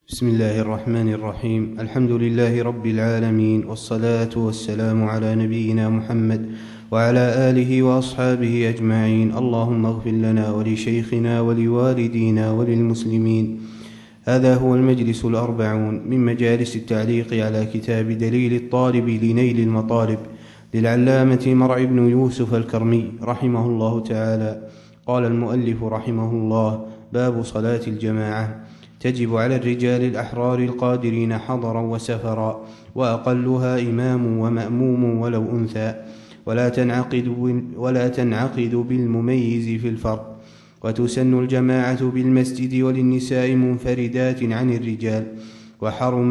بسم الله الرحمن الرحيم. الحمد لله رب العالمين، والصلاة والسلام على نبينا محمد وعلى آله وأصحابه أجمعين. اللهم اغفر لنا ولشيخنا ولوالدينا وللمسلمين. هذا هو المجلس 40 من مجالس التعليق على كتاب دليل الطالب لنيل المطالب للعلامة مرع بن يوسف الكرمي رحمه الله تعالى. قال المؤلف رحمه الله: باب صلاة الجماعة. تجب على الرجال الأحرار القادرين حضرا وسفرا، وأقلها إمام ومأموم ولو أنثى، ولا تنعقد بالمميز في الفرد. وتسن الجماعة بالمسجد وللنساء منفردات عن الرجال. وحرم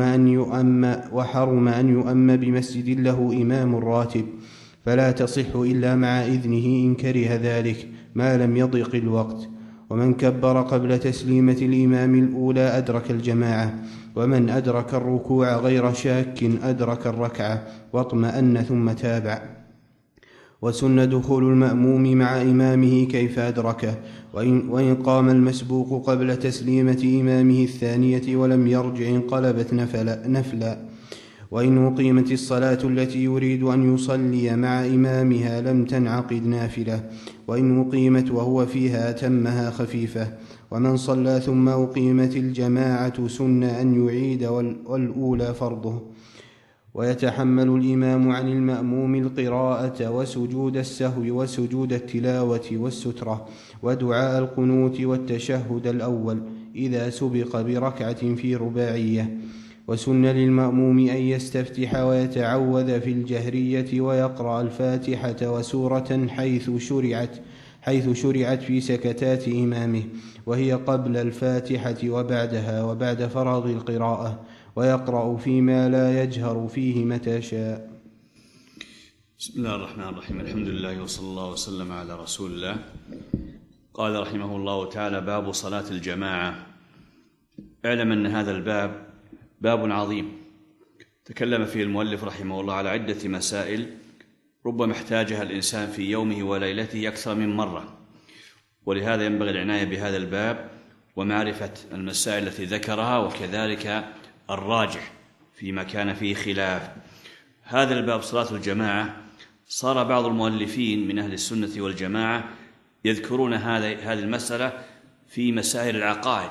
أن يؤم بمسجد له إمام راتب، فلا تصح إلا مع إذنه إن كره ذلك ما لم يضيق الوقت. ومن كبر قبل تسليمة الإمام الأولى أدرك الجماعة، ومن أدرك الركوع غير شاك أدرك الركعة واطمأن ثم تابع. وسن دخول المأموم مع إمامه كيف أدركه، وإن قام المسبوق قبل تسليمة إمامه الثانية ولم يرجع انقلبت نفلا. وإن أقيمت الصلاة التي يريد أن يصلي مع إمامها لم تنعقد نافلة، وإن أقيمت وهو فيها أتمها خفيفة. ومن صلى ثم أقيمت الجماعة سن أن يعيد والأولى فرضه. ويتحمل الإمام عن المأموم القراءة وسجود السهو وسجود التلاوة والسترة ودعاء القنوت والتشهد الأول إذا سبق بركعة في رباعية. وسن للمأموم أن يستفتح ويتعوذ في الجهرية ويقرأ الفاتحة وسورة حيث شرعت في سكتات إمامه، وهي قبل الفاتحة وبعدها وبعد فراغ القراءة، ويقرأ فيما لا يجهر فيه متى شاء. بسم الله الرحمن الرحيم. الحمد لله وصلى الله وسلم على رسول الله. قال رحمه الله تعالى: باب صلاة الجماعة. اعلم أن هذا الباب باب عظيم تكلم فيه المؤلف رحمه الله على عدة مسائل ربما احتاجها الإنسان في يومه وليلته أكثر من مرة، ولهذا ينبغي العناية بهذا الباب ومعرفة المسائل التي ذكرها، وكذلك الراجح فيما كان فيه خلاف. هذا الباب صلاة الجماعة صار بعض المؤلفين من أهل السنة والجماعة يذكرون هذه المسألة في مسائل العقائد.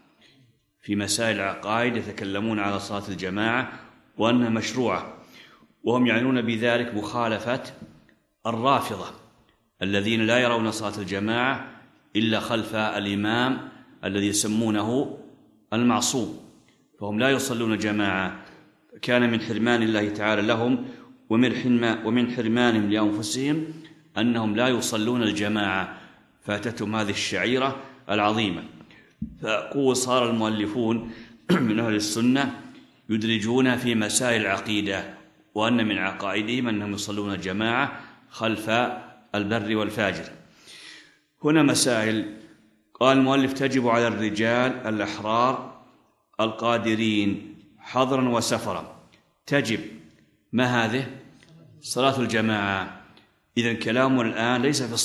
في مسائل العقائد يتكلمون على صلاة الجماعة وأنها مشروعة، وهم يعنون بذلك مخالفة الرافضة الذين لا يرون صلاة الجماعة إلا خلف الإمام الذي يسمونه المعصوم، فهم لا يصلون جماعة. كان من حرمان الله تعالى لهم ومن حرمانهم لأنفسهم أنهم لا يصلون الجماعة، فاتتهم هذه الشعيرة العظيمة. فأقول صار المؤلفون من أهل السنة يدرجون في مسائل العقيدة، وأن من عقائدهم أنهم يصلون الجماعة خلف البر والفاجر. هنا مسائل. قال المؤلف: تجب على الرجال الأحرار القادرين حضرا وسفرا. تجب، ما هذه؟ صلاة الجماعة. إذن كلامنا الآن ليس في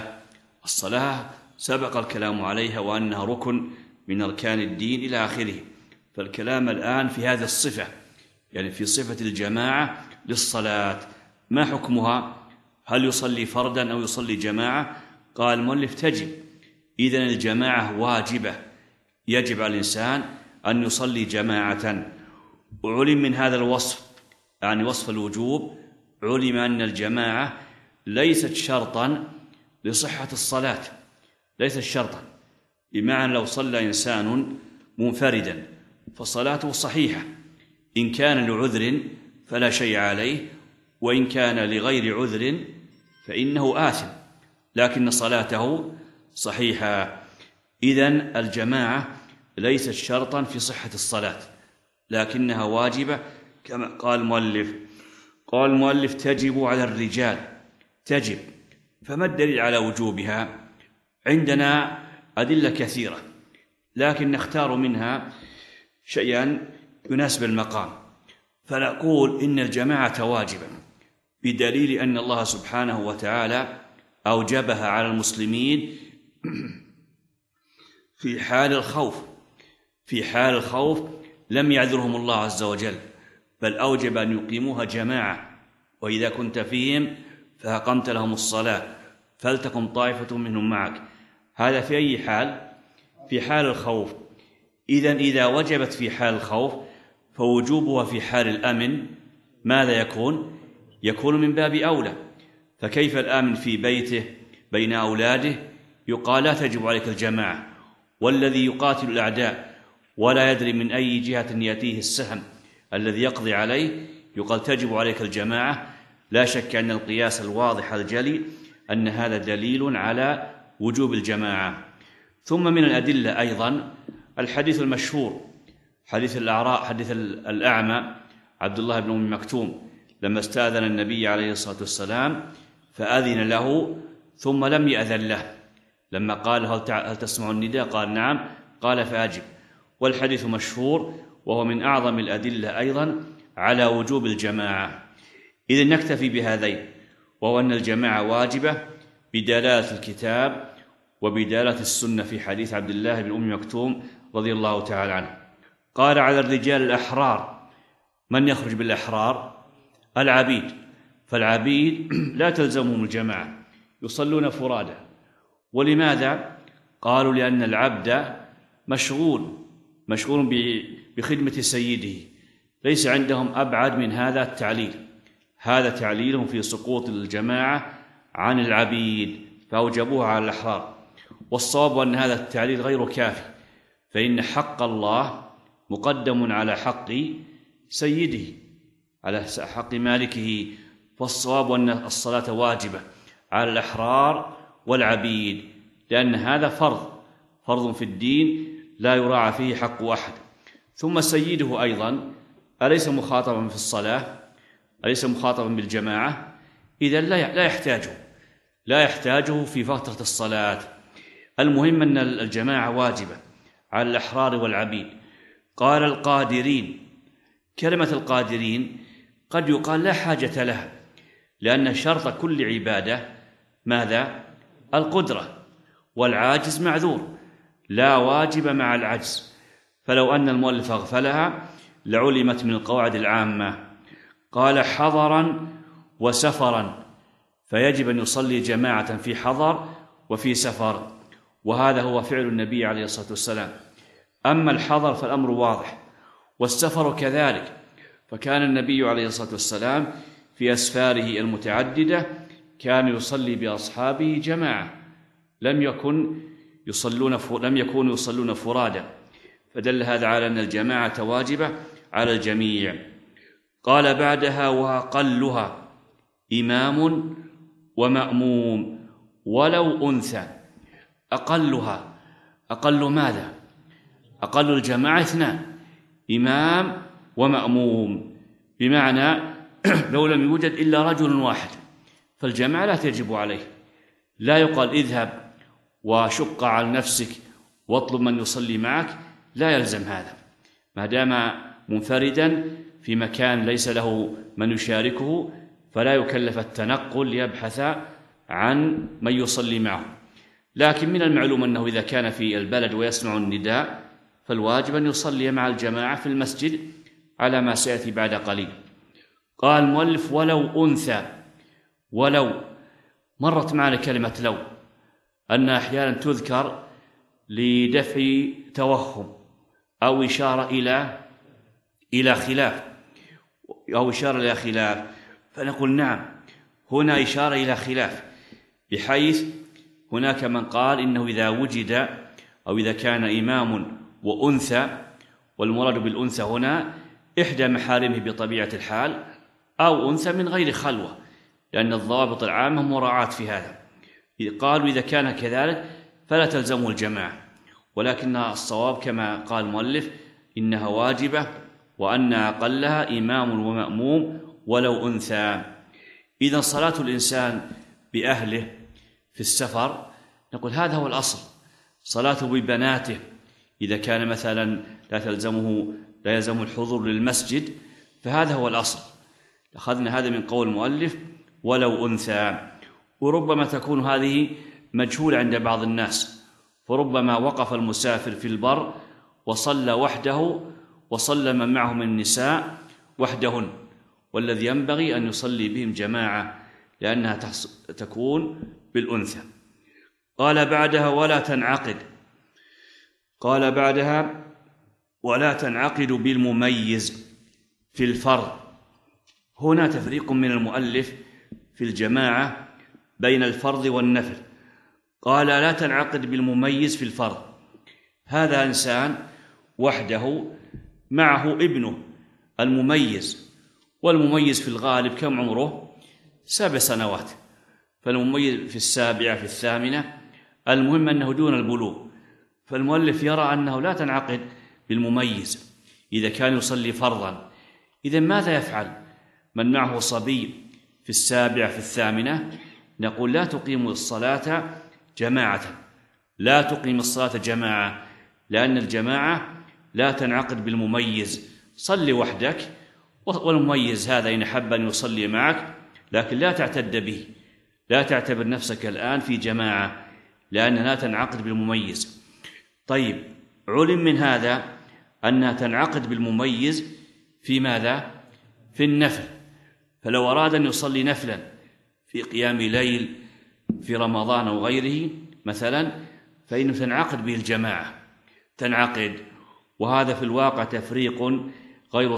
الصلاة سبق الكلام عليها وأنها ركن من أركان الدين إلى آخره، فالكلام الآن في هذه الصفة، يعني في صفة الجماعة للصلاة. ما حكمها؟ هل يصلي فردا أو يصلي جماعة؟ قال المؤلف: تجب. إذن الجماعة واجبة، يجب على الإنسان أن يصلي جماعة. وعلم من هذا الوصف، يعني وصف الوجوب، علم أن الجماعة ليست شرطا لصحة الصلاة، ليست شرطا. بمعنى لو صلى إنسان منفردا فصلاته صحيحة، إن كان لعذر فلا شيء عليه، وإن كان لغير عذر فإنه آثم، لكن صلاته صحيحة. إذن الجماعة ليست شرطا في صحة الصلاة، لكنها واجبة كما قال المؤلف. قال المؤلف: تجب على الرجال. تجب، فما الدليل على وجوبها؟ عندنا أدلة كثيرة، لكن نختار منها شيئا يناسب المقام. فنقول إن الجماعة واجبة بدليل أن الله سبحانه وتعالى أوجبها على المسلمين في حال الخوف لم يعذرهم الله عز وجل، بل أوجب أن يقيموها جماعة. وإذا كنت فيهم فأقمت لهم الصلاة فلتقم طائفة منهم معك. هذا في أي حال؟ في حال الخوف. إذن إذا وجبت في حال الخوف فوجوبها في حال الأمن ماذا يكون؟ يكون من باب أولى. فكيف الآمن في بيته بين أولاده يقال لا تجب عليك الجماعة، والذي يقاتل الأعداء ولا يدري من أي جهة يأتيه السهم الذي يقضي عليه يقال تجب عليك الجماعة. لا شك أن القياس الواضح الجلي أن هذا دليل على وجوب الجماعة. ثم من الأدلة أيضا الحديث المشهور، حديث الأعمى عبد الله بن أم مكتوم لما استأذن النبي عليه الصلاة والسلام فأذن له ثم لم يأذن له، لما قال هل تسمع النداء؟ قال نعم، قال فأجب. والحديث مشهور وهو من أعظم الأدلة أيضا على وجوب الجماعة. إذن نكتفي بهذين، وهو أن الجماعة واجبة بدلالة الكتاب وبدلالة السنة في حديث عبد الله بن أم مكتوم رضي الله تعالى عنه. قال على الرجال الأحرار. من يخرج بالأحرار؟ العبيد. فالعبيد لا تلزمهم الجماعة، يصلون فرادى. ولماذا؟ قالوا لأن العبد مشغول بخدمة سيده، ليس عندهم أبعد من هذا التعليل. هذا تعليلهم في سقوط الجماعة عن العبيد فأوجبوها على الأحرار. والصواب أن هذا التعليل غير كافي، فإن حق الله مقدم على حق سيده، على حق مالكه. فالصواب أن الصلاة واجبة على الأحرار والعبيد، لأن هذا فرض في الدين لا يراعى فيه حق أحد. ثم سيده أيضا أليس مخاطبا في الصلاة؟ أليس مخاطبا بالجماعة؟ إذن لا يحتاجه في فترة الصلاة. المهم أن الجماعة واجبة على الأحرار والعبيد. قال القادرين. كلمة القادرين قد يقال لا حاجة لها، لأن شرط كل عبادة ماذا؟ القدرة، والعاجز معذور، لا واجب مع العجز. فلو أن المؤلف أغفلها لعلمت من القواعد العامة. قال حضرا وسفرا، فيجب أن يصلي جماعة في حضر وفي سفر، وهذا هو فعل النبي عليه الصلاة والسلام. أما الحضر فالأمر واضح، والسفر كذلك، فكان النبي عليه الصلاة والسلام في أسفاره المتعددة كان يصلي بأصحابه جماعة، لم يكونوا يصلون فرادا، فدل هذا على أن الجماعة واجبة على الجميع. قال بعدها وأقلها إمام ومأموم ولو أنثى. أقلها، أقل ماذا؟ أقل الجماعة 2، إمام ومأموم، بمعنى لو لم يوجد إلا رجل واحد فالجماعة لا تجب عليه. لا يقال اذهب وشق على نفسك واطلب من يصلي معك، لا يلزم هذا. ما دام منفردا في مكان ليس له من يشاركه فلا يكلف التنقل ليبحث عن من يصلي معه. لكن من المعلوم أنه إذا كان في البلد ويسمع النداء فالواجب أن يصلي مع الجماعة في المسجد على ما سيأتي بعد قليل. قال المؤلف ولو أنثى. ولو مرت معنا كلمة لو، أن أحيانا تذكر لدفع توهم أو إشارة إلى خلاف، أو إشارة إلى خلاف، فنقول نعم هنا إشارة إلى خلاف، بحيث هناك من قال إنه إذا وجد أو إذا كان إمام وأنثى، والمراد بالأنثى هنا إحدى محارمه بطبيعة الحال أو أنثى من غير خلوة، لأن الضوابط العامة مراعاة في هذا. قالوا إذا كان كذلك فلا تلزمه الجماعة، ولكن الصواب كما قال المؤلف إنها واجبة، وأن أقلها إمام ومأموم ولو أنثى. إذا صلاة الإنسان بأهله في السفر نقول هذا هو الأصل، صلاته ببناته إذا كان مثلا لا يلزمه الحضور للمسجد فهذا هو الأصل. أخذنا هذا من قول المؤلف ولو أنثى. وربما تكون هذه مجهولة عند بعض الناس، فربما وقف المسافر في البر وصلى وحده وصلى من معه من النساء وحدهن، والذي ينبغي أن يصلي بهم جماعة لأنها تكون بالأنثى. قال بعدها ولا تنعقد بالمميز في الفرض. هنا تفريق من المؤلف في الجماعة بين الفرض والنفل. قال لا تنعقد بالمميز في الفرض، هذا إنسان وحده معه ابنه المميز، والمميز في الغالب كم عمره؟ 7 سنوات، فالمميز في 7 في 8، المهم أنه دون البلوغ. فالمؤلف يرى أنه لا تنعقد بالمميز إذا كان يصلي فرضا. إذا ماذا يفعل من معه صبي في 7 في 8؟ نقول لا تقيم الصلاة جماعة، لأن الجماعة لا تنعقد بالمميز. صلي وحدك، والمميز هذا إن أحب أن يصلي معك، لكن لا تعتد به، لا تعتبر نفسك الآن في جماعة، لأنها لا تنعقد بالمميز. طيب، علم من هذا أنها تنعقد بالمميز في ماذا؟ في النفل. فلو أراد أن يصلي نفلا في قيام ليل في رمضان أو غيره مثلا، فإنه تنعقد به الجماعة، تنعقد. وهذا في الواقع تفريق غير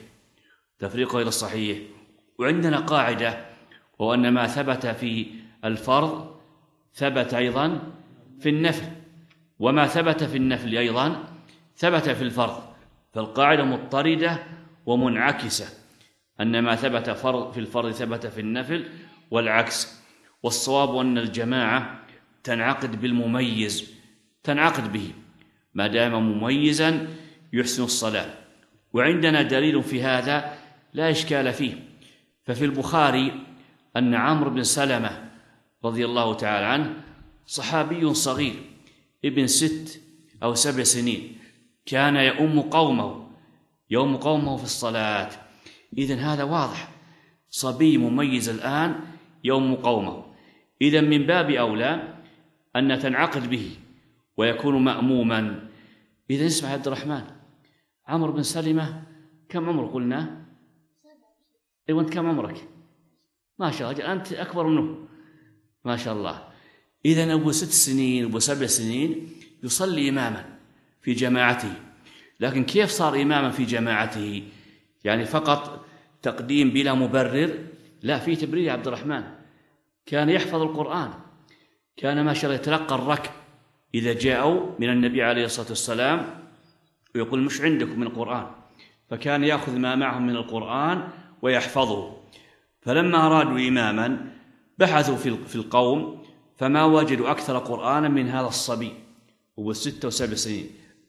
صحيح. وعندنا قاعدة، وهو أن ما ثبت في الفرض ثبت أيضا في النفل، وما ثبت في النفل أيضا ثبت في الفرض. فالقاعدة مضطردة ومنعكسة، أن ما ثبت في الفرض ثبت في النفل والعكس. والصواب أن الجماعة تنعقد بالمميز، تنعقد به ما دام مميزا يحسن الصلاة. وعندنا دليل في هذا لا إشكال فيه. ففي البخاري أن عمرو بن سلمة رضي الله تعالى عنه صحابي صغير ابن 6 أو 7 سنين، كان يؤم قومه في الصلاة. إذن هذا واضح، صبي مميز الآن يؤم قومه، إذن من باب أولى أن تنعقد به ويكون مأموما. إذن اسمع عبد الرحمن، عمرو بن سلمة كم عمره قلنا؟ أيوة، أنت كم عمرك؟ ما شاء الله، أنت أكبر منه ما شاء الله. إذن أبو 6 سنين أبو 7 سنين يصلي إماما في جماعته. لكن كيف صار إماما في جماعته؟ يعني فقط تقديم بلا مبرر؟ لا، في تبرير يا عبد الرحمن. كان يحفظ القرآن، كان ما شاء الله يتلقى الركب إذا جاءوا من النبي عليه الصلاة والسلام ويقول مش عندكم من القرآن، فكان يأخذ ما معهم من القرآن ويحفظه. فلما أرادوا إماما بحثوا في القوم فما وجدوا أكثر قرآنا من هذا الصبي هو 6 و7 سنين،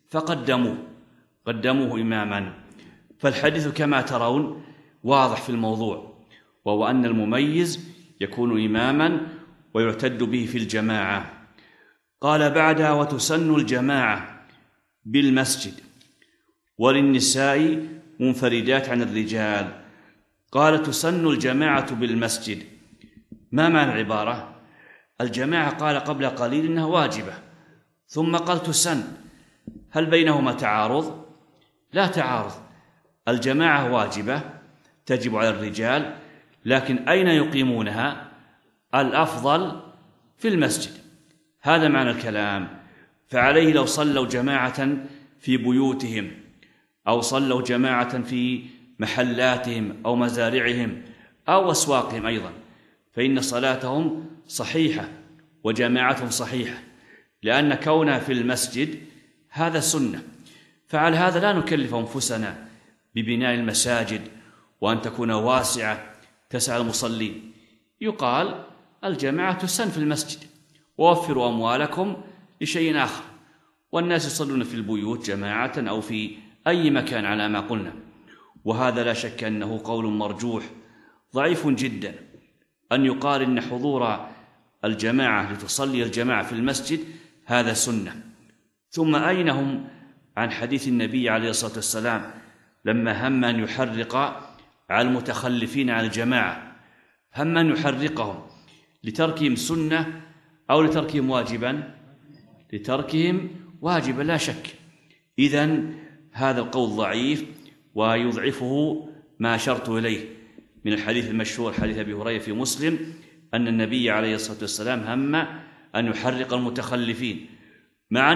قدموه إماما. فالحديث كما ترون واضح في الموضوع، وهو أن المميز يكون إماما ويعتد به في الجماعة. قال بعدها وتسن الجماعة بالمسجد وللنساء منفردات عن الرجال. قال تسن الجماعة بالمسجد، ما معنى العبارة؟ الجماعة قال قبل قليل إنها واجبة، ثم قال تسن، هل بينهما تعارض؟ لا تعارض. الجماعة واجبة تجب على الرجال، لكن أين يقيمونها؟ الأفضل في المسجد، هذا معنى الكلام. فعليه لو صلوا جماعة في بيوتهم أو صلوا جماعة في محلاتهم أو مزارعهم أو أسواقهم أيضا، فإن صلاتهم صحيحة وجماعتهم صحيحة، لأن كونها في المسجد هذا سنة. فعلى هذا لا نكلف أنفسنا ببناء المساجد وأن تكون واسعة تسع المصلين. يقال الجماعة تسن في المسجد، ووفروا أموالكم لشيء آخر، والناس يصلون في البيوت جماعة أو في أي مكان على ما قلنا. وهذا لا شك أنه قول مرجوح ضعيف جدا، أن يقال إن حضور الجماعة لتصلي الجماعة في المسجد هذا سنة. ثم أين هم عن حديث النبي عليه الصلاة والسلام لما هم أن يحرق على المتخلفين عن الجماعة؟ هم أن يحرقهم لتركهم سنة أو لتركهم واجبا؟ لتركهم واجبا لا شك. إذن هذا القول ضعيف، ويضعفه ما أشرت إليه من الحديث المشهور حديث أبي هريرة في مسلم أن النبي عليه الصلاة والسلام هم أن يحرق المتخلفين، مع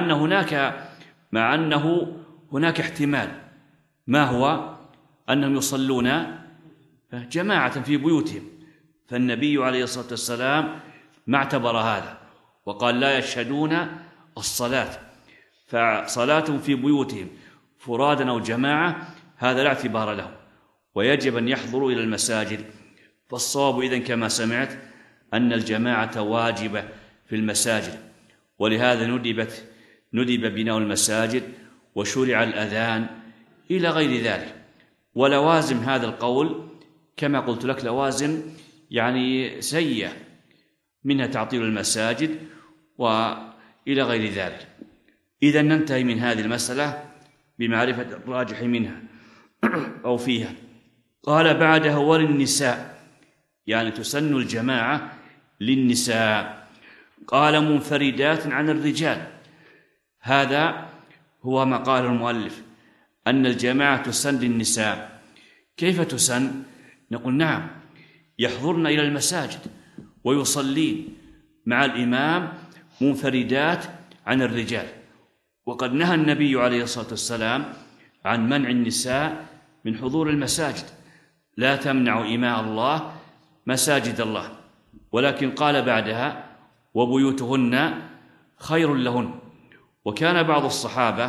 أنه هناك احتمال، ما هو؟ أنهم يصلون جماعة في بيوتهم، فالنبي عليه الصلاة والسلام ما اعتبر هذا وقال لا يشهدون الصلاة، فصلاتهم في بيوتهم فرادا أو جماعة هذا لا اعتبار له، ويجب أن يحضروا إلى المساجد. فالصواب إذن كما سمعت أن الجماعة واجبة في المساجد، ولهذا ندب بناء المساجد وشرع الأذان إلى غير ذلك. ولوازم هذا القول كما قلت لك لوازم يعني سيئة، منها تعطيل المساجد وإلى غير ذلك. إذا ننتهي من هذه المسألة بمعرفة الراجح منها أو فيها. قال بعدها وللنساء، يعني تسن الجماعة للنساء. قال منفردات عن الرجال، هذا هو ما قال المؤلف أن الجماعة تسن للنساء. كيف تسن؟ نقول نعم، يحضرن إلى المساجد ويصلين مع الإمام منفردات عن الرجال، وقد نهى النبي عليه الصلاة والسلام عن منع النساء من حضور المساجد، لا تمنعوا إماء الله مساجد الله، ولكن قال بعدها وبيوتهن خير لهن. وكان بعض الصحابة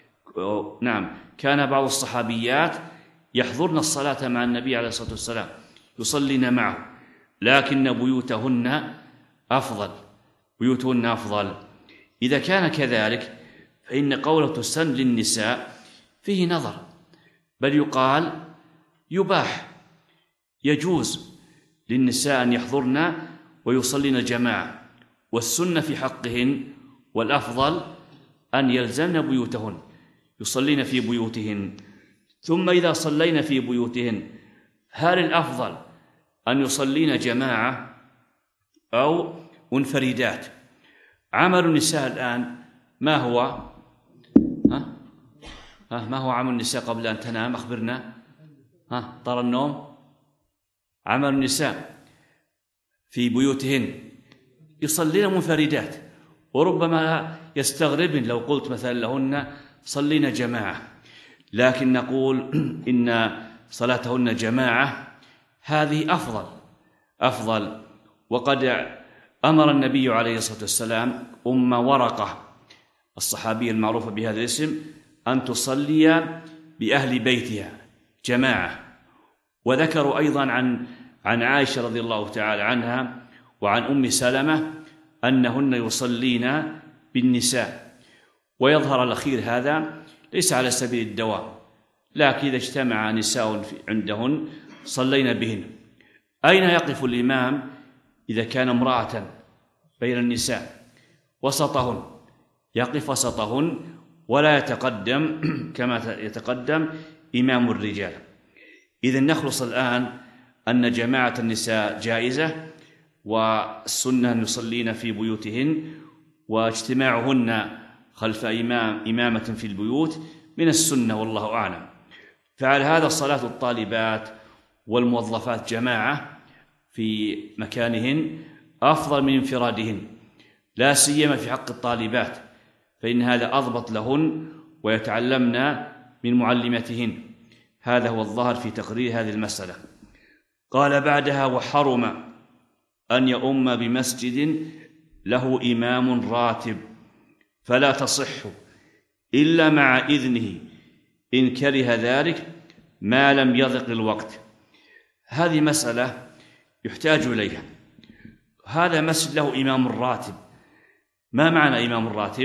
كان بعض الصحابيات يحضرن الصلاة مع النبي عليه الصلاة والسلام يصلين معه، لكن بيوتهن أفضل. إذا كان كذلك فإن قوله تسن للنساء فيه نظر، بل يقال يباح، يجوز للنساء أن يحضرن ويصلين الجماعة، والسنة في حقهن والأفضل أن يلزمن بيوتهن يصلين في بيوتهن. ثم إذا صلين في بيوتهن هل الأفضل أن يصلين جماعة أو منفردات؟ عمل النساء الآن ما هو؟ ما هو عمل النساء قبل أن تنام؟ أخبرنا. طار النوم. عمل النساء في بيوتهن يصلين منفردات، وربما يستغربن لو قلت مثلا لهن صلين جماعة، لكن نقول إن صلاتهن جماعة هذه أفضل. وقد أمر النبي عليه الصلاة والسلام أم ورقة الصحابية المعروفة بهذا الاسم أن تصلي بأهل بيتها جماعة. وذكروا أيضا عن عائشة رضي الله تعالى عنها وعن أم سلمة أنهن يصلين بالنساء. ويظهر الأخير هذا ليس على سبيل الدوام، لكن إذا اجتمع نساء عندهن صلينا بهن. أين يقف الإمام إذا كان امرأة بين النساء؟ وسطهن، يقف وسطهن ولا يتقدم كما يتقدم إمام الرجال. إذن نخلص الآن أن جماعة النساء جائزة، والسنة أن يصلين في بيوتهن، واجتماعهن خلف إمامة في البيوت من السنة والله أعلم. فعلى هذا صلاة الطالبات والموظفات جماعة في مكانهن أفضل من انفرادهن، لا سيما في حق الطالبات، فإن هذا أضبط لهن ويتعلمن من معلمتهن. هذا هو الظاهر في تقرير هذه المسألة. قال بعدها وحرم أن يؤم بمسجد له إمام راتب، فلا تصح إلا مع إذنه إن كره ذلك ما لم يضق الوقت. هذه مسألة يحتاج إليها. هذا مسجد له إمام راتب، ما معنى إمام الراتب؟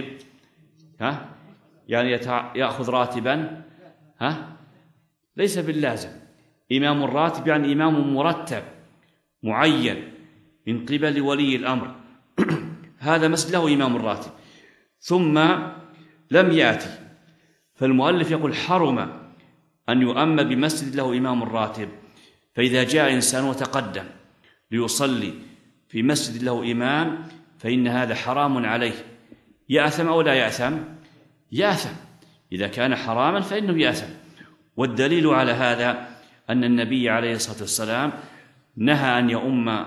يعني يأخذ راتبا؟ ليس باللازم. إمام الراتب يعني إمام مرتب معين من قبل ولي الأمر. هذا مسجد له إمام الراتب ثم لم يأتي، فالمؤلف يقول حرم أن يؤم بمسجد له إمام الراتب. فإذا جاء إنسان وتقدم ليصلي في مسجد له إمام فإن هذا حرام عليه. يأثم أو لا يأثم؟ يأثم، إذا كان حراما فإنه يأثم. والدليل على هذا أن النبي عليه الصلاة والسلام نهى أن يؤم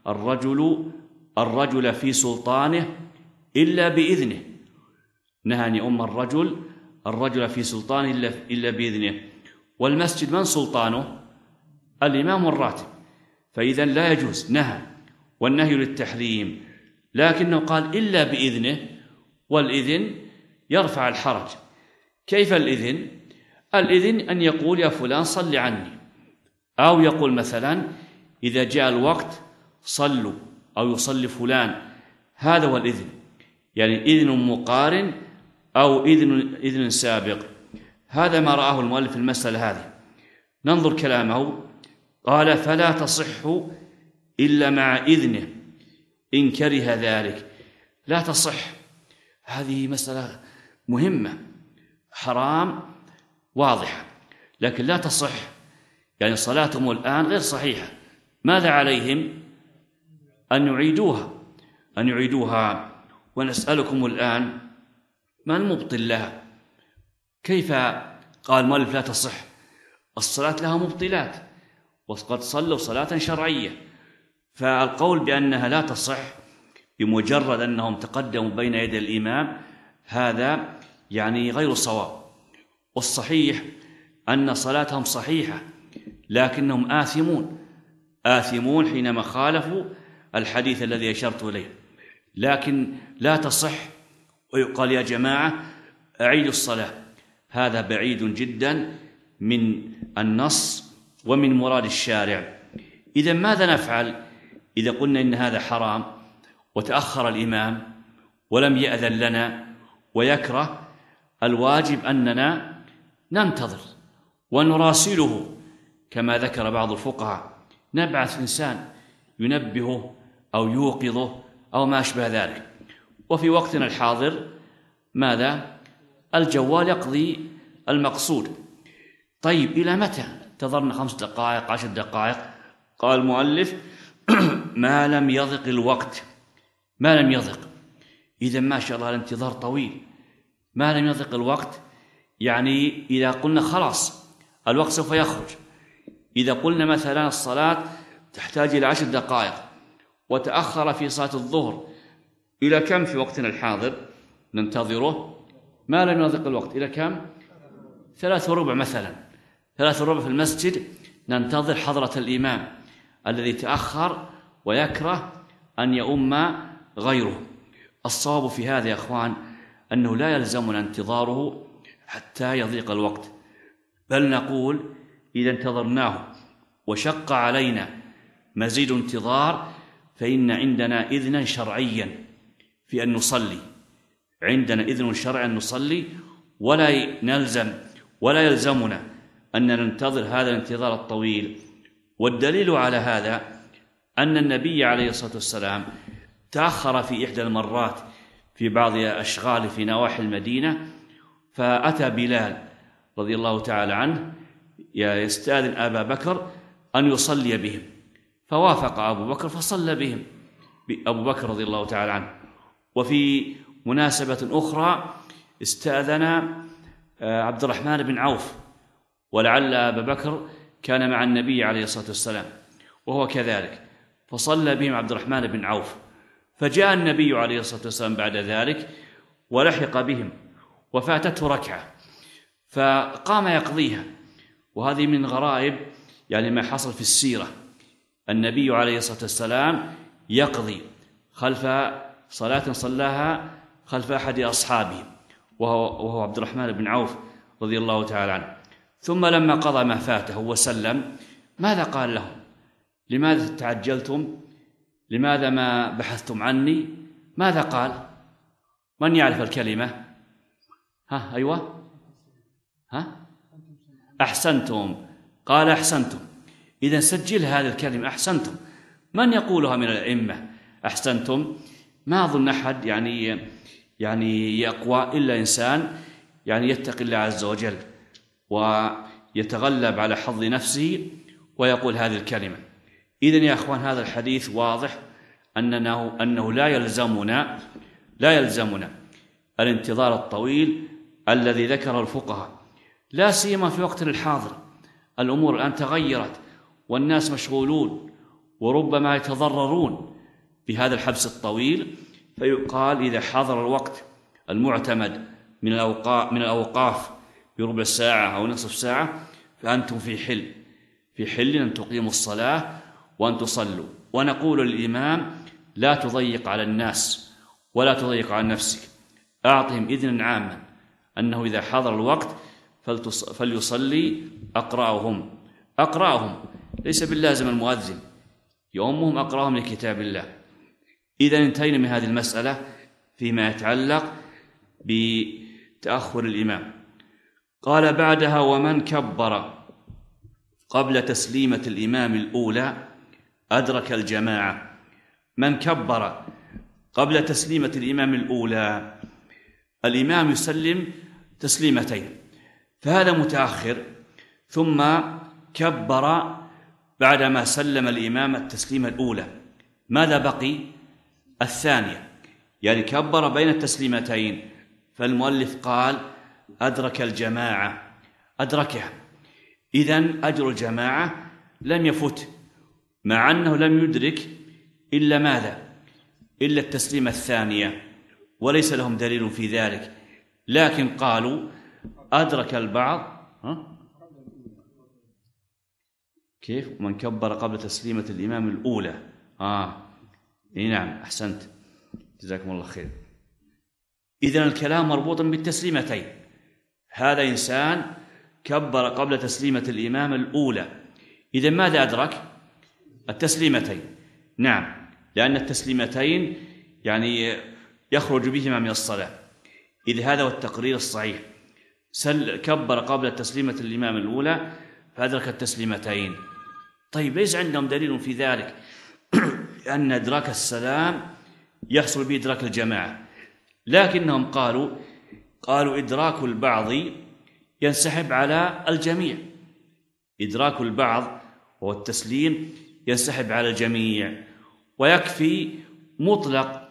الرجل في سلطانه إلا بإذنه، نهى أن يؤم الرجل في سلطانه إلا بإذنه. والمسجد من سلطانه؟ الإمام الراتب، فإذا لا يجوز، نهى، والنهي للتحريم، لكنه قال إلا بإذنه، والإذن يرفع الحرج. كيف الإذن؟ الإذن أن يقول يا فلان صل عني، أو يقول مثلا إذا جاء الوقت صلوا، أو يصلي فلان، هذا هو الإذن، يعني إذن مقارن أو إذن سابق. هذا ما رآه المؤلف في المسألة هذه. ننظر كلامه، قال فلا تصح إلا مع إذنه إن كره ذلك. لا تصح، هذه مسألة مهمة، حرام واضحة، لكن لا تصح، يعني صلاتهم الآن غير صحيحة. ماذا عليهم؟ أن يعيدوها. ونسألكم الآن ما المبطل لها؟ كيف قال المؤلف لا تصح؟ الصلاة لها مبطلات، وقد صلوا صلاة شرعية، فالقول بأنها لا تصح بمجرد أنهم تقدموا بين يدي الإمام هذا يعني غير صواب. والصحيح أن صلاتهم صحيحة، لكنهم آثمون حينما خالفوا الحديث الذي أشرت إليه، لكن لا تصح ويقال يا جماعة أعيدوا الصلاة. هذا بعيد جدا من النص ومن مراد الشارع. إذا ماذا نفعل إذا قلنا إن هذا حرام وتأخر الإمام ولم يأذن لنا ويكره؟ الواجب أننا ننتظر ونراسله كما ذكر بعض الفقهاء، نبعث إنسان ينبهه أو يوقظه أو ما أشبه ذلك. وفي وقتنا الحاضر ماذا؟ الجوال يقضي المقصود. طيب إلى متى؟ انتظرنا 5 دقائق 10 دقائق. قال المؤلف ما لم يضق الوقت، ما لم يضق. إذا ما شاء الله الانتظار طويل. ما لم يضق الوقت يعني إذا قلنا خلاص الوقت سوف يخرج، إذا قلنا مثلا الصلاة تحتاج إلى 10 دقائق وتأخر في صلاة الظهر، إلى كم في وقتنا الحاضر ننتظره؟ ما لم يضق الوقت إلى كم؟ 3:15 مثلا، 3:15 في المسجد ننتظر حضرة الإمام الذي تأخر ويكره أن يؤم غيره. الصواب في هذا يا أخوان أنه لا يلزمنا انتظاره حتى يضيق الوقت، بل نقول إذا انتظرناه وشق علينا مزيد انتظار فإن عندنا إذنا شرعيا في أن نصلي، عندنا إذن شرعي أن نصلي، ولا يلزمنا أن ننتظر هذا الانتظار الطويل. والدليل على هذا أن النبي عليه الصلاة والسلام تأخر في إحدى المرات في بعض أشغال في نواحي المدينة، فأتى بلال رضي الله تعالى عنه يستأذن أبا بكر أن يصلي بهم، فوافق أبو بكر فصلى بهم أبو بكر رضي الله تعالى عنه. وفي مناسبة أخرى استأذن عبد الرحمن بن عوف، ولعل أبا بكر كان مع النبي عليه الصلاة والسلام وهو كذلك، فصلى بهم عبد الرحمن بن عوف. فجاء النبي عليه الصلاة والسلام بعد ذلك ولحق بهم وفاتته ركعة، فقام يقضيها. وهذه من غرائب يعني ما حصل في السيرة، النبي عليه الصلاة والسلام يقضي خلف صلاة صلاها خلف أحد أصحابه وهو عبد الرحمن بن عوف رضي الله تعالى عنه. ثم لما قضى ما فاته وسلم ماذا قال لهم؟ لماذا تعجلتم؟ لماذا ما بحثتم عني؟ ماذا قال؟ من يعرف الكلمة؟ أيوة أحسنتم. قال أحسنتم. إذا سجل هذه الكلمة أحسنتم. من يقولها من الأئمة؟ أحسنتم. ما أظن أحد يعني يقوى إلا إنسان يعني يتقي الله عز وجل ويتغلب على حظ نفسه ويقول هذه الكلمة. إذن يا أخوان هذا الحديث واضح أنه لا يلزمنا الانتظار الطويل الذي ذكره الفقهاء، لا سيما في وقتنا الحاضر. الأمور الآن تغيرت والناس مشغولون وربما يتضررون بهذا الحبس الطويل، فيقال إذا حضر الوقت المعتمد من الأوقاف بربع ساعة أو نصف ساعة فأنتم في حل أن تقيموا الصلاة وأن تصلوا. ونقول للإمام لا تضيق على الناس ولا تضيق على نفسك، أعطهم إذنا عاما أنه إذا حضر الوقت فليصلي أقرأهم، ليس باللازم المؤذن، يؤمهم أقرأهم لكتاب الله. إذا انتهينا من هذه المسألة فيما يتعلق بتأخر الإمام. قال بعدها: ومن كبر قبل تسليمة الإمام الأولى أدرك الجماعة. من كبر قبل تسليمة الإمام الأولى، الإمام يسلم تسليمتين، فهذا متأخر، ثم كبر بعدما سلم الإمام التسليمة الأولى، ماذا بقي؟ الثانية، يعني كبر بين التسليمتين. فالمؤلف قال أدرك الجماعة، أدركها، إذن أجر الجماعة لم يفت، مع أنه لم يدرك إلا ماذا؟ إلا التسليمة الثانية، وليس لهم دليل في ذلك، لكن قالوا أدرك البعض. كيف؟ من كبر قبل تسليمة الإمام الأولى. نعم، أحسنت، جزاكم الله خير. إذن الكلام مربوط بالتسليمتين. هذا إنسان كبر قبل تسليمة الإمام الأولى، إذن ماذا أدرك؟ التسليمتين. نعم، لأن التسليمتين يعني يخرج بهما من الصلاة، إذ هذا هو التقرير الصحيح. كبر قبل تسليمة الإمام الأولى فأدرك التسليمتين. طيب، ليس عندهم دليل في ذلك، لأن إدراك السلام يحصل به إدراك الجماعة، لكنهم قالوا إدراك البعض ينسحب على الجميع. إدراك البعض وهو التسليم ينسحب على الجميع، ويكفي مطلق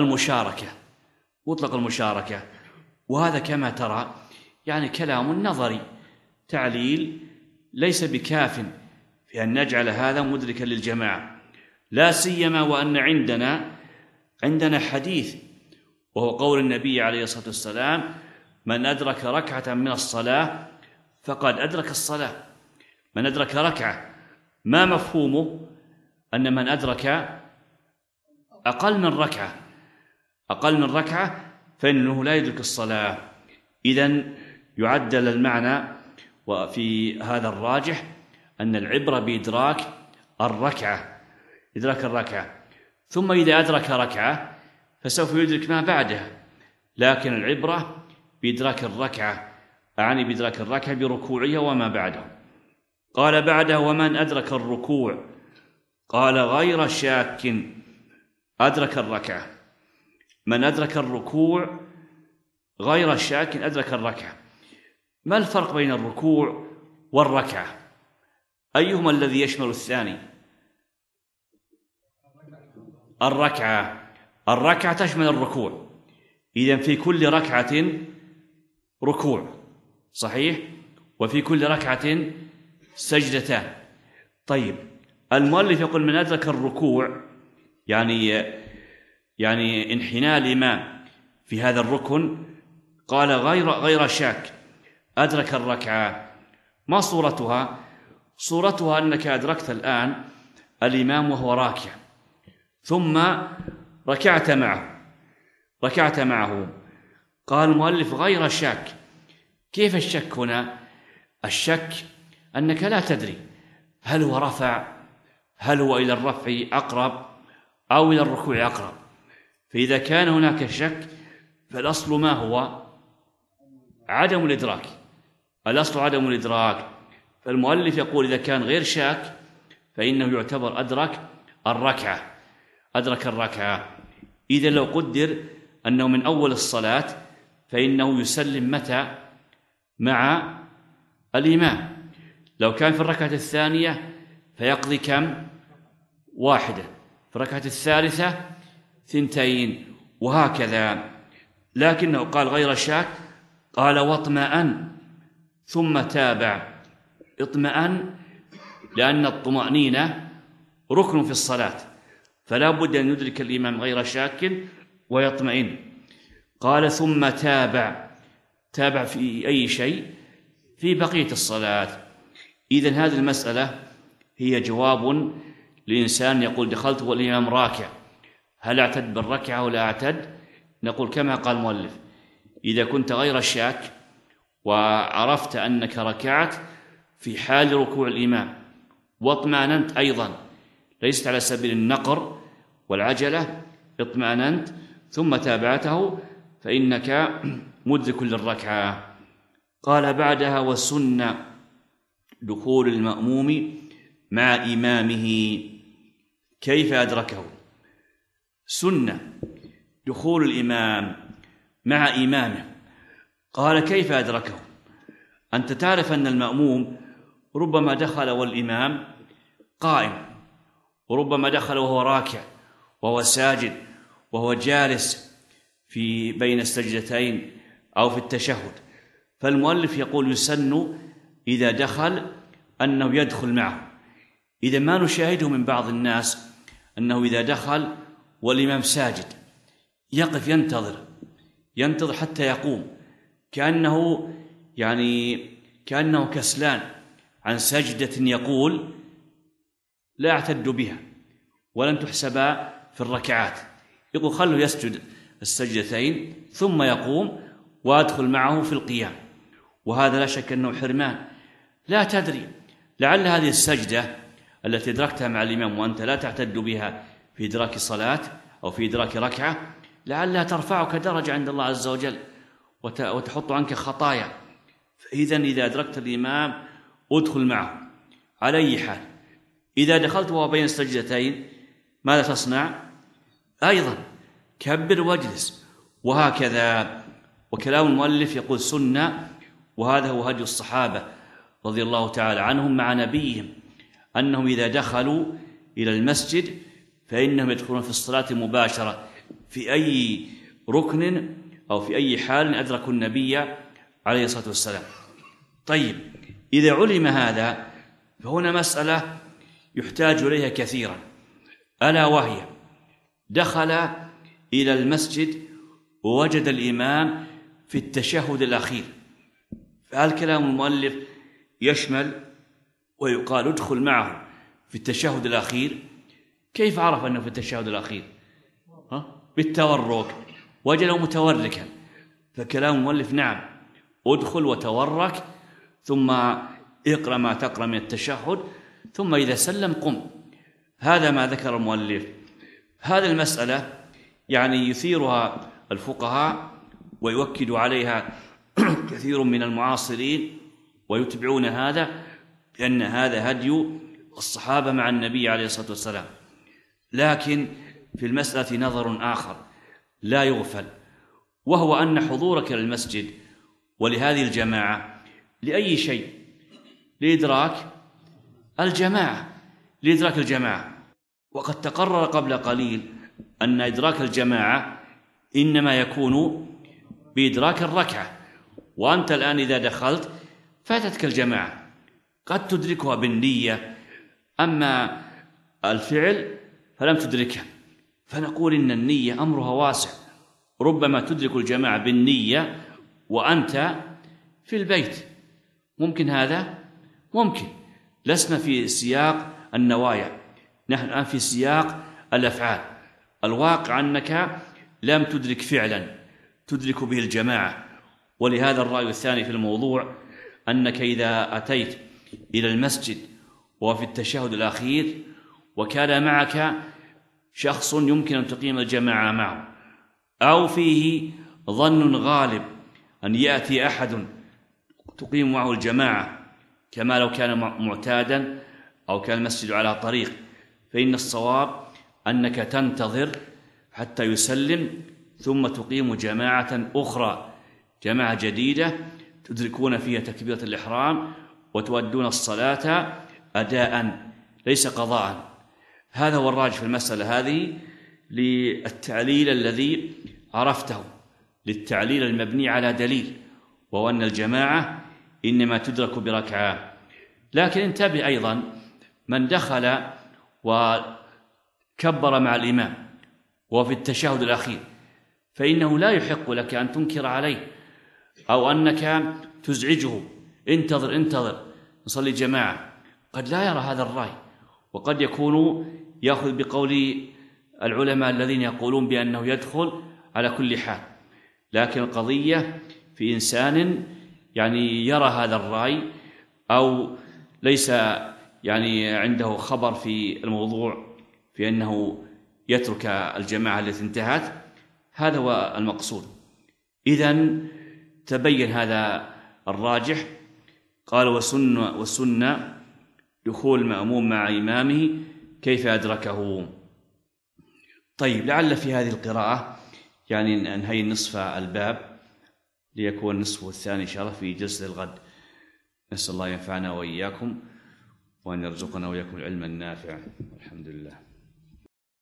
المشاركة. وهذا كما ترى يعني كلام نظري، تعليل، ليس بكاف في أن نجعل هذا مدركا للجماعة، لا سيما وأن عندنا حديث، وهو قول النبي عليه الصلاة والسلام: من أدرك ركعة من الصلاة فقد أدرك الصلاة. من أدرك ركعة، ما مفهومه؟ أن من أدرك أقل من ركعة فإنه لا يدرك الصلاة. إذن يعدل المعنى، وفي هذا الراجح أن العبرة بإدراك الركعة، ثم إذا أدرك ركعة فسوف يدرك ما بعدها، لكن العبرة بإدراك الركعة، أعني بإدراك الركعة بركوعها وما بعده. قال بعده: ومن أدرك الركوع، قال غير شاك أدرك الركعة. من أدرك الركوع غير شاك أدرك الركعة. ما الفرق بين الركوع والركعة؟ أيهما الذي يشمل الثاني؟ الركعة تشمل الركوع، إذن في كل ركعة ركوع صحيح، وفي كل ركعة سجدتان. طيب، المؤلف يقول من أدرك الركوع يعني انحناء الإمام في هذا الركن، قال غير شاك أدرك الركعة. ما صورتها؟ صورتها أنك أدركت الآن الإمام وهو راكع، ثم ركعت معه. قال المؤلف غير شاك. كيف الشك هنا؟ الشك أنك لا تدري هل هو رفع، هل هو إلى الرفع أقرب أو إلى الركوع أقرب. فإذا كان هناك شك فالأصل ما هو؟ عدم الإدراك. فالمؤلف يقول إذا كان غير شاك فإنه يعتبر أدرك الركعة. إذا لو قدر أنه من أول الصلاة فإنه يسلم متى؟ مع الإمام. لو كان في الركعة الثانية فيقضي كم؟ 1، في الركعة الثالثة 2، وهكذا. لكنه قال غير شاك، قال واطمأن ثم تابع. اطمأن لأن الطمأنينة ركن في الصلاة، فلا بد أن يدرك الإمام غير شاك ويطمئن. قال ثم تابع. تابع في أي شيء؟ في بقية الصلاة. إذن هذه المسألة هي جواب لإنسان يقول دخلت والإمام راكع، هل أعتد بالركعة ولا أعتد؟ نقول كما قال المؤلف: إذا كنت غير شاك وعرفت أنك ركعت في حال ركوع الإمام واطمأننت أيضا، ليست على سبيل النقر والعجلة، اطمأننت ثم تابعته، فإنك مدرك للركعة. قال بعدها: والسنة دخول المأموم مع إمامه. كيف أدركه؟ سنة دخول الإمام مع إمامه. قال: كيف أدركه؟ أنت تعرف أن المأموم ربما دخل والإمام قائم، وربما دخل وهو راكع، وهو ساجد، وهو جالس في بين السجدتين أو في التشهد. فالمؤلف يقول يسن إذا دخل أنه يدخل معه. إذا ما نشاهده من بعض الناس أنه إذا دخل والإمام ساجد يقف ينتظر حتى يقوم، كأنه كسلان عن سجدة، يقول لا أعتد بها ولن تحسب في الركعات. يقول خلوا يسجد السجدتين ثم يقوم وأدخل معه في القيام، وهذا لا شك أنه حرمان. لا تدري، لعل هذه السجدة التي أدركتها مع الإمام وأنت لا تعتد بها في إدراك صلاة أو في إدراك ركعة، لعلها ترفعك درجة عند الله عز وجل وتحط عنك خطايا. فإذن إذا أدركت الإمام أدخل معه. على أي حال إذا دخلت وهو بين السجدتين ماذا تصنع؟ أيضا كبر واجلس، وهكذا. وكلام المؤلف يقول سنة، وهذا هو هدي الصحابة رضي الله تعالى عنهم مع نبيهم، أنهم إذا دخلوا إلى المسجد فإنهم يدخلون في الصلاة مباشرة في أي ركن أو في أي حال أدركوا النبي عليه الصلاة والسلام. طيب، إذا علم هذا فهنا مسألة يحتاج إليها كثيرا، ألا وهي: دخل إلى المسجد ووجد الإمام في التشهد الأخير، فهل كلام المؤلف يشمل ويقال ادخل معه في التشهد الأخير؟ كيف عرف أنه في التشهد الأخير؟ بالتورك، وجده متوركا، فكلام المؤلف نعم، ادخل وتورك ثم اقرأ ما تقرأ من التشهد، ثم إذا سلم قم. هذا ما ذكر المؤلف. هذه المسألة يثيرها الفقهاء ويؤكد عليها كثير من المعاصرين ويتبعون هذا، لأن هذا هدي الصحابة مع النبي عليه الصلاة والسلام. لكن في المسألة نظر آخر لا يغفل، وهو أن حضورك للمسجد ولهذه الجماعة لأي شيء؟ لإدراك الجماعة. وقد تقرر قبل قليل أن إدراك الجماعة إنما يكون بإدراك الركعة، وأنت الآن إذا دخلت فاتتك الجماعة، قد تدركها بالنية، أما الفعل فلم تدركها. فنقول إن النية أمرها واسع، ربما تدرك الجماعة بالنية وأنت في البيت، ممكن هذا؟ ممكن. لسنا في سياق النوايا، نحن الآن في سياق الأفعال. الواقع أنك لم تدرك فعلا تدرك به الجماعة. ولهذا الرأي الثاني في الموضوع أنك إذا أتيت إلى المسجد وفي التشهد الأخير وكان معك شخص يمكن أن تقيم الجماعة معه، أو فيه ظن غالب أن يأتي أحد تقيم معه الجماعة كما لو كان معتادا أو كان المسجد على طريق، فإن الصواب أنك تنتظر حتى يسلم ثم تقيم جماعة أخرى، جماعة جديدة تدركون فيها تكبيرة الإحرام وتؤدون الصلاة أداء ليس قضاء. هذا هو الراجح في المسألة هذه للتعليل الذي عرفته، للتعليل المبني على دليل، وهو أن الجماعة إنما تدرك بركعة. لكن انتبه أيضا، من دخل وكبر مع الإمام وفي التشهد الأخير فإنه لا يحق لك أن تنكر عليه أو أنك تزعجه، انتظر نصلي جماعة. قد لا يرى هذا الرأي، وقد يكون يأخذ بقول العلماء الذين يقولون بأنه يدخل على كل حال. لكن القضية في إنسان يرى هذا الرأي أو ليس عنده خبر في الموضوع في أنه يترك الجماعة التي انتهت. هذا هو المقصود. إذن تبين هذا الراجح. قال والسنة دخول المأموم مع إمامه كيف أدركه. طيب، لعل في هذه القراءة ننهي نصف الباب ليكون النصف الثاني إن شاء الله في جلسة الغد. نسأل الله ينفعنا وإياكم وأن يرزقنا وإياكم العلم النافع. الحمد لله.